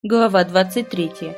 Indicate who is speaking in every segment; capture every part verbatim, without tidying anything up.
Speaker 1: Глава двадцать третья.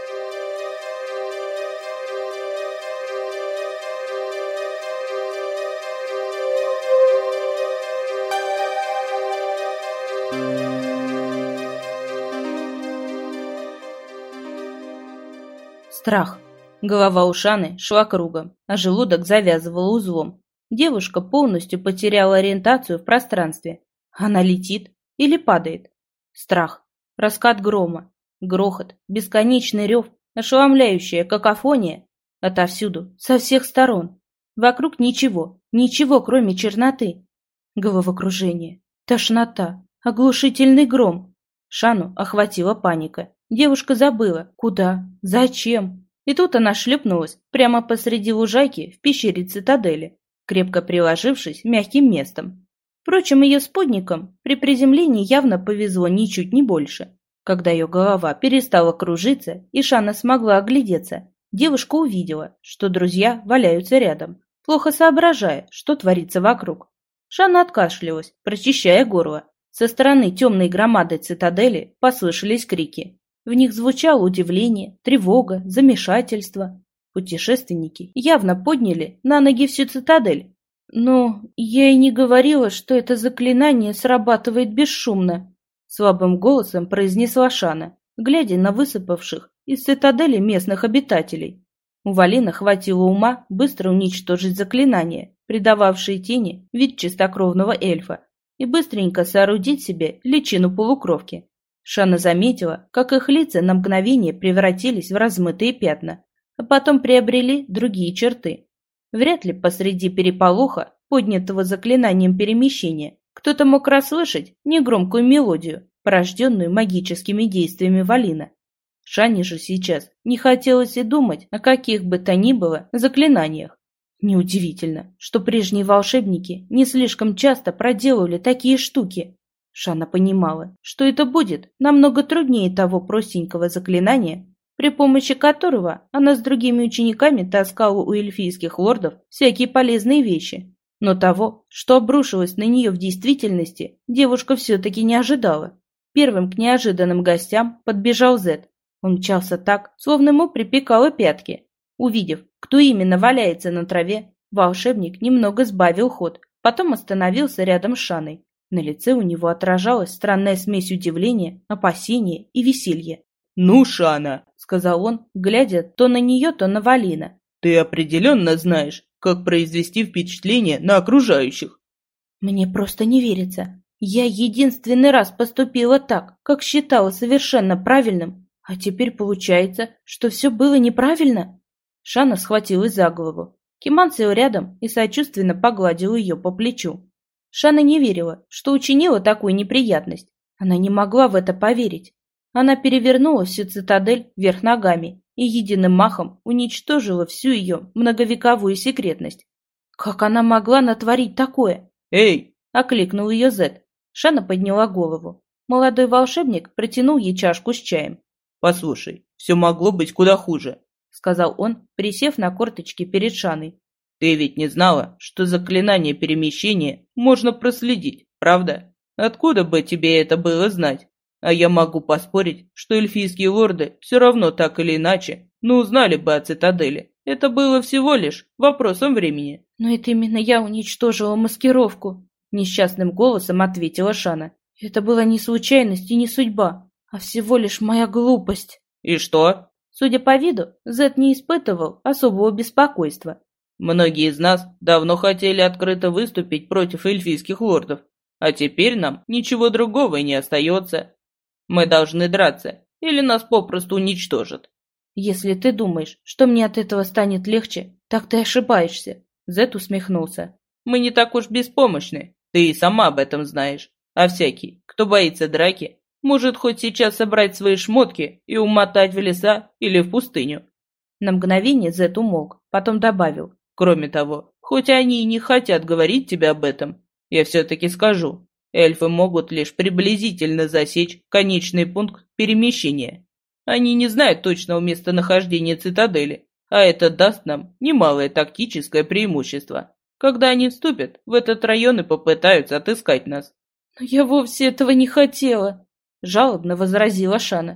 Speaker 1: Страх. Голова у Шаны шла кругом, а желудок завязывал узлом. Девушка полностью потеряла ориентацию в пространстве. Она летит или падает? Страх. Раскат грома. Грохот. Бесконечный рев. Ошеломляющая какофония. Отовсюду, со всех сторон. Вокруг ничего, ничего, кроме черноты. Головокружение. Тошнота. Оглушительный гром. Шану охватила паника. Девушка забыла, куда, зачем. И тут она шлепнулась прямо посреди лужайки в пещере цитадели, крепко приложившись мягким местом. Впрочем, ее спутникам при приземлении явно повезло ничуть не больше. Когда ее голова перестала кружиться и Шана смогла оглядеться, девушка увидела, что друзья валяются рядом, плохо соображая, что творится вокруг. Шана откашлялась, прочищая горло. Со стороны темной громады цитадели послышались крики. В них звучало удивление, тревога, замешательство. Путешественники явно подняли на ноги всю цитадель. «Но я и не говорила, что это заклинание срабатывает бесшумно», — слабым голосом произнесла Шана, глядя на высыпавших из цитадели местных обитателей. У Валина хватило ума быстро уничтожить заклинание, придававшее тени вид чистокровного эльфа, и быстренько соорудить себе личину полукровки. Шана заметила, как их лица на мгновение превратились в размытые пятна, а потом приобрели другие черты. Вряд ли посреди переполоха, поднятого заклинанием перемещения, кто-то мог расслышать негромкую мелодию, порожденную магическими действиями Валина. Шане же сейчас не хотелось и думать о каких бы то ни было заклинаниях. Неудивительно, что прежние волшебники не слишком часто проделывали такие штуки. Шана понимала, что это будет намного труднее того простенького заклинания, при помощи которого она с другими учениками таскала у эльфийских лордов всякие полезные вещи. Но того, что обрушилось на нее в действительности, девушка все-таки не ожидала. Первым к неожиданным гостям подбежал Зет. Он мчался так, словно ему припекало пятки. Увидев, кто именно валяется на траве, волшебник немного сбавил ход, потом остановился рядом с Шаной. На лице у него отражалась странная смесь удивления, опасения и веселья.
Speaker 2: «Ну, Шана»,
Speaker 1: — сказал он, глядя то на нее, то на Валина.
Speaker 2: «ты определенно знаешь, как произвести впечатление на окружающих».
Speaker 1: «Мне просто не верится. Я единственный раз поступила так, как считала совершенно правильным, а теперь получается, что все было неправильно». Шана схватилась за голову. Киман сел рядом и сочувственно погладил ее по плечу. Шана не верила, что учинила такую неприятность. Она не могла в это поверить. Она перевернула всю цитадель вверх ногами и единым махом уничтожила всю ее многовековую секретность. Как она могла натворить такое?
Speaker 2: «Эй!»
Speaker 1: — окликнул ее Зет. Шана подняла голову. Молодой волшебник протянул ей чашку с чаем.
Speaker 2: «Послушай, все могло быть куда хуже», —
Speaker 1: сказал он, присев на корточки перед Шаной.
Speaker 2: «Ты ведь не знала, что заклинание перемещения можно проследить, правда? Откуда бы тебе это было знать? А я могу поспорить, что эльфийские лорды все равно так или иначе, но узнали бы о цитадели. Это было всего лишь вопросом времени».
Speaker 1: «Но это именно я уничтожила маскировку», — несчастным голосом ответила Шана. «Это была не случайность и не судьба, а всего лишь моя глупость».
Speaker 2: «И что?»
Speaker 1: Судя по виду, Зет не испытывал особого беспокойства.
Speaker 2: «Многие из нас давно хотели открыто выступить против эльфийских лордов, а теперь нам ничего другого и не остается. Мы должны драться, или нас попросту уничтожат».
Speaker 1: «Если ты думаешь, что мне от этого станет легче, так ты ошибаешься», — Зет усмехнулся.
Speaker 2: «Мы не так уж беспомощны, ты и сама об этом знаешь. А всякий, кто боится драки, может хоть сейчас собрать свои шмотки и умотать в леса или в пустыню».
Speaker 1: На мгновение Зет умолк, потом добавил.
Speaker 2: «Кроме того, хоть они и не хотят говорить тебе об этом, я все-таки скажу. Эльфы могут лишь приблизительно засечь конечный пункт перемещения. Они не знают точного местонахождения цитадели, а это даст нам немалое тактическое преимущество, когда они вступят в этот район и попытаются отыскать нас».
Speaker 1: «Но я вовсе этого не хотела», — жалобно возразила Шана.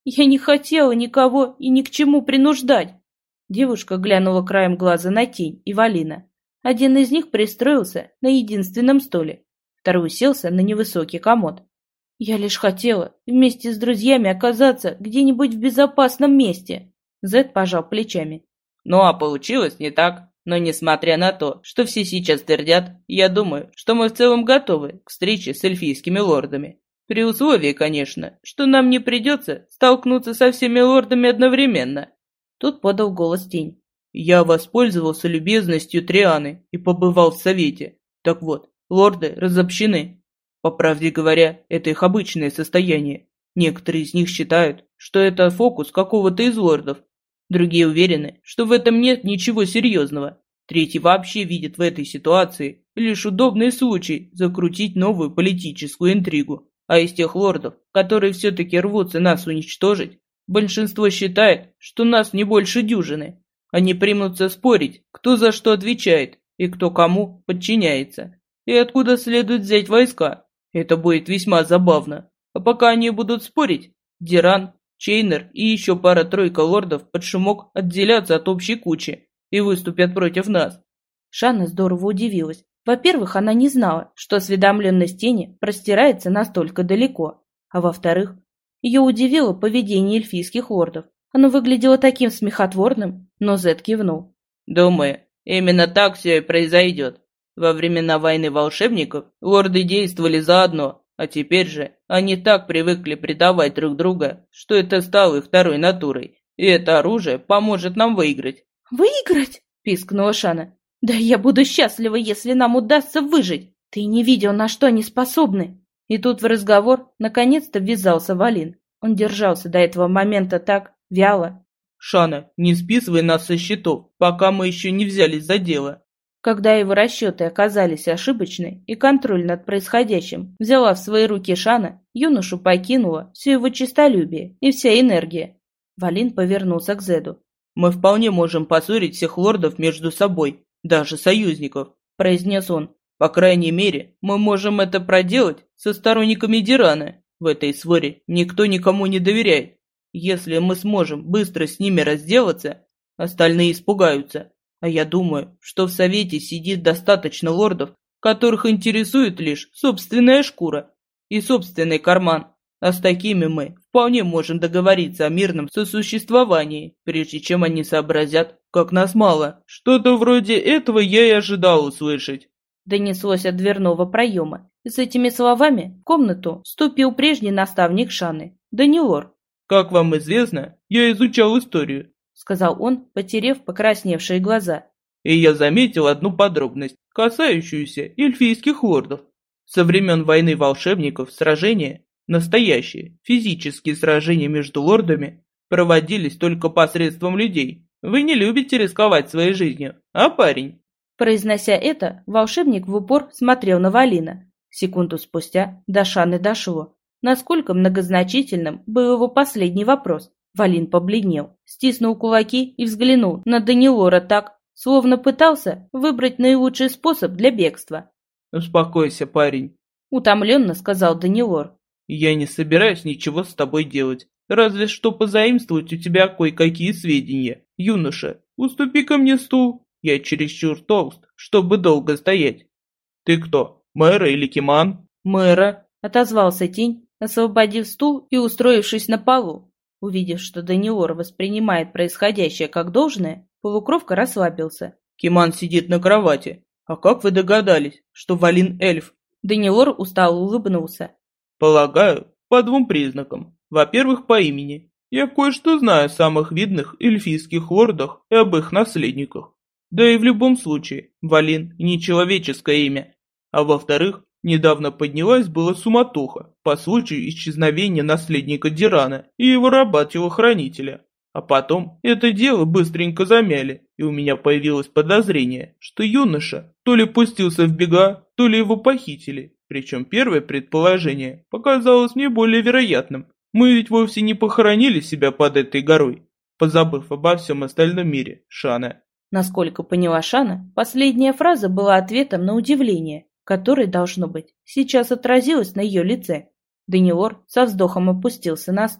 Speaker 1: Я не хотела никого и ни к чему принуждать. Девушка глянула краем глаза на Тень и Валина. Один из них пристроился на единственном стуле, второй уселся на невысокий комод. Я лишь хотела вместе с друзьями оказаться где-нибудь в безопасном месте. Зед пожал плечами.
Speaker 2: Ну а получилось не так. Но несмотря на то, что все сейчас твердят, я думаю, что мы в целом готовы к встрече с эльфийскими лордами. При условии, конечно, что нам не придется столкнуться со всеми лордами одновременно.
Speaker 1: Тут подал голос Тень.
Speaker 2: Я воспользовался любезностью Трианы и побывал в совете. Так вот, лорды разобщены. По правде говоря, это их обычное состояние. Некоторые из них считают, что это фокус какого-то из лордов. Другие уверены, что в этом нет ничего серьезного. Третий вообще видит в этой ситуации лишь удобный случай закрутить новую политическую интригу. А из тех лордов, которые все-таки рвутся нас уничтожить, большинство считает, что нас не больше дюжины. Они примутся спорить, кто за что отвечает и кто кому подчиняется, и откуда следует взять войска. Это будет весьма забавно. А пока они будут спорить, Диран, Чейнер и еще пара-тройка лордов под шумок отделятся от общей кучи и выступят против нас.
Speaker 1: Шанна здорово удивилась. Во-первых, она не знала, что осведомленность Тени простирается настолько далеко. А во-вторых, ее удивило поведение эльфийских лордов. Оно выглядело таким смехотворным, но Зед кивнул.
Speaker 2: Думаю, именно так все и произойдет. Во времена войны волшебников лорды действовали заодно, а теперь же они так привыкли предавать друг друга, что это стало их второй натурой. И это оружие поможет нам выиграть.
Speaker 1: «Выиграть?» – пискнула Шана. «Да я буду счастлива, если нам удастся выжить. Ты не видел, на что они способны». И тут в разговор наконец-то ввязался Валин. Он держался до этого момента так вяло.
Speaker 2: «Шана, не списывай нас со счетов, пока мы еще не взялись за дело».
Speaker 1: Когда его расчеты оказались ошибочны и контроль над происходящим взяла в свои руки Шана, юношу покинула все его честолюбие и вся энергия. Валин повернулся к Зеду.
Speaker 2: «Мы вполне можем поссорить всех лордов между собой, даже союзников», – произнес он. «По крайней мере, мы можем это проделать со сторонниками Дирана. В этой ссоре никто никому не доверяет. Если мы сможем быстро с ними разделаться, остальные испугаются. А я думаю, что в Совете сидит достаточно лордов, которых интересует лишь собственная шкура и собственный карман. А с такими мы вполне можем договориться о мирном сосуществовании, прежде чем они сообразят, как нас мало. Что-то вроде этого я и ожидал услышать».
Speaker 1: Донеслось от дверного проема, и с этими словами в комнату вступил прежний наставник Шаны, Данилор.
Speaker 2: «Как вам известно, я изучал историю», —
Speaker 1: сказал он, потерев покрасневшие глаза.
Speaker 2: «И я заметил одну подробность, касающуюся эльфийских лордов. Со времен войны волшебников сражения, настоящие физические сражения между лордами, проводились только посредством людей. Вы не любите рисковать своей жизнью, а, парень?»
Speaker 1: Произнося это, волшебник в упор смотрел на Валина. Секунду спустя до Шаны дошло, насколько многозначительным был его последний вопрос. Валин побледнел, стиснул кулаки и взглянул на Данилора так, словно пытался выбрать наилучший способ для бегства.
Speaker 2: «Успокойся, парень», —
Speaker 1: утомленно сказал Данилор.
Speaker 2: «Я не собираюсь ничего с тобой делать, разве что позаимствовать у тебя кое-какие сведения. Юноша, уступи ко мне стул. Я чересчур толст, чтобы долго стоять. Ты кто, мэра или Киман?»
Speaker 1: «Мэра», — отозвался Тень, освободив стул и устроившись на полу. Увидев, что Данилор воспринимает происходящее как должное, полукровка расслабился.
Speaker 2: «Киман сидит на кровати. А как вы догадались, что Валин эльф?»
Speaker 1: Данилор устало улыбнулся.
Speaker 2: «Полагаю, по двум признакам. Во-первых, по имени. Я кое-что знаю о самых видных эльфийских лордах и об их наследниках. Да и в любом случае, Валин – не человеческое имя. А во-вторых, недавно поднялась была суматоха по случаю исчезновения наследника Дирана и его раба-телохранителя. А потом это дело быстренько замяли, и у меня появилось подозрение, что юноша то ли пустился в бега, то ли его похитили. Причем первое предположение показалось мне более вероятным. Мы ведь вовсе не похоронили себя под этой горой, позабыв обо всем остальном мире, Шана».
Speaker 1: Насколько поняла Шана, последняя фраза была ответом на удивление, которое, должно быть, сейчас отразилось на ее лице. Данилор со вздохом опустился на стул.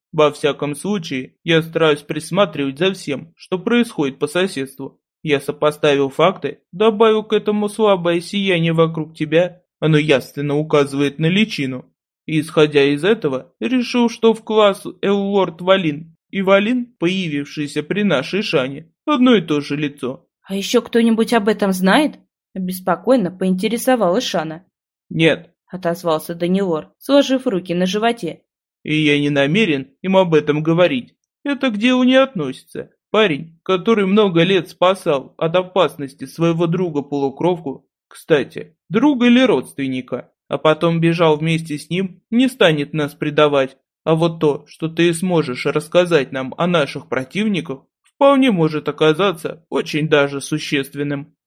Speaker 3: Во всяком случае, я стараюсь присматривать за всем, что происходит по соседству. Я сопоставил факты, добавил к этому слабое сияние вокруг тебя, оно явственно указывает на личину. И, исходя из этого, решил, что в класс Эллорд Валин и Валин, появившийся при нашей Шане, одно и то же лицо.
Speaker 1: А еще кто-нибудь об этом знает? Беспокойно поинтересовалась Шана.
Speaker 3: Нет,
Speaker 1: Отозвался Данилор, сложив руки на животе.
Speaker 3: и я не намерен им об этом говорить. Это к делу не относится. Парень, который много лет спасал от опасности своего друга-полукровку, кстати, друга или родственника, а потом бежал вместе с ним, не станет нас предавать. А вот то, что ты сможешь рассказать нам о наших противниках, вполне может оказаться очень даже существенным.